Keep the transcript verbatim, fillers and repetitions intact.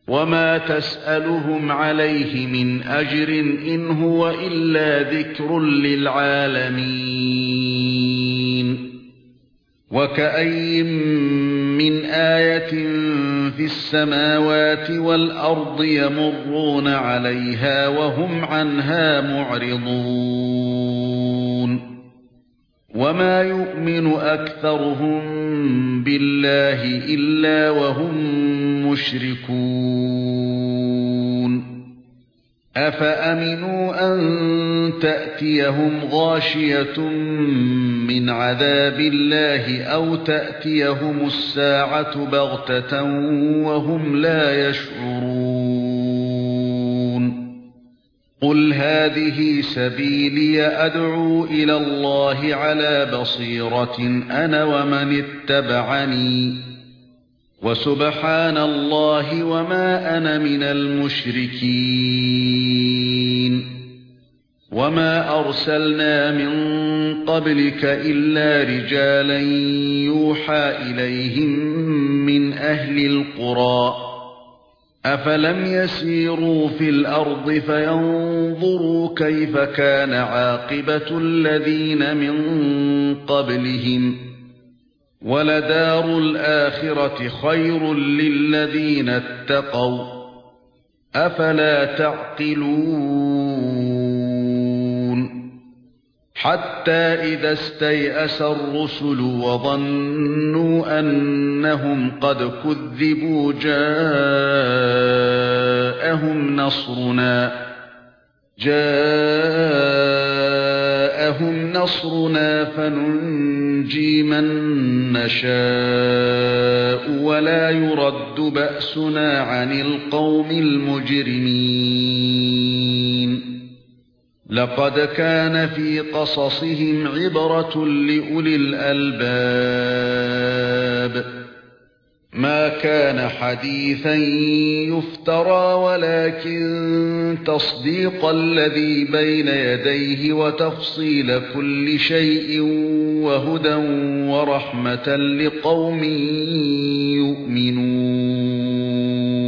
وما تسألهم عليه من أجر إن هو إلا ذكر للعالمين وكأي من آية في السماوات والأرض يمرون عليها وهم عنها معرضون وما يؤمن أكثرهم بالله إلا وهم مشركون أفأمنوا أن تأتيهم غاشية من عذاب الله أو تأتيهم الساعة بغتة وهم لا يشعرون قل هذه سبيلي أدعو إلى الله على بصيرة أنا ومن اتبعني وسبحان الله وما أنا من المشركين وما أرسلنا من قبلك إلا رجالا يوحى إليهم من أهل القرى أفلم يسيروا في الأرض فينظروا كيف كان عاقبة الذين من قبلهم ولدار الآخرة خير للذين اتقوا أفلا تعقلون حتى إذا استيأس الرسل وظنوا أنهم قد كذبوا جاءهم نصرنا جاءهم نصرنا فننجي من نشاء ولا يرد بأسنا عن القوم المجرمين لقد كان في قصصهم عبرة لأولي الألباب ما كان حديثا يفترى ولكن تصديق الذي بين يديه وتفصيل كل شيء وهدى ورحمة لقوم يؤمنون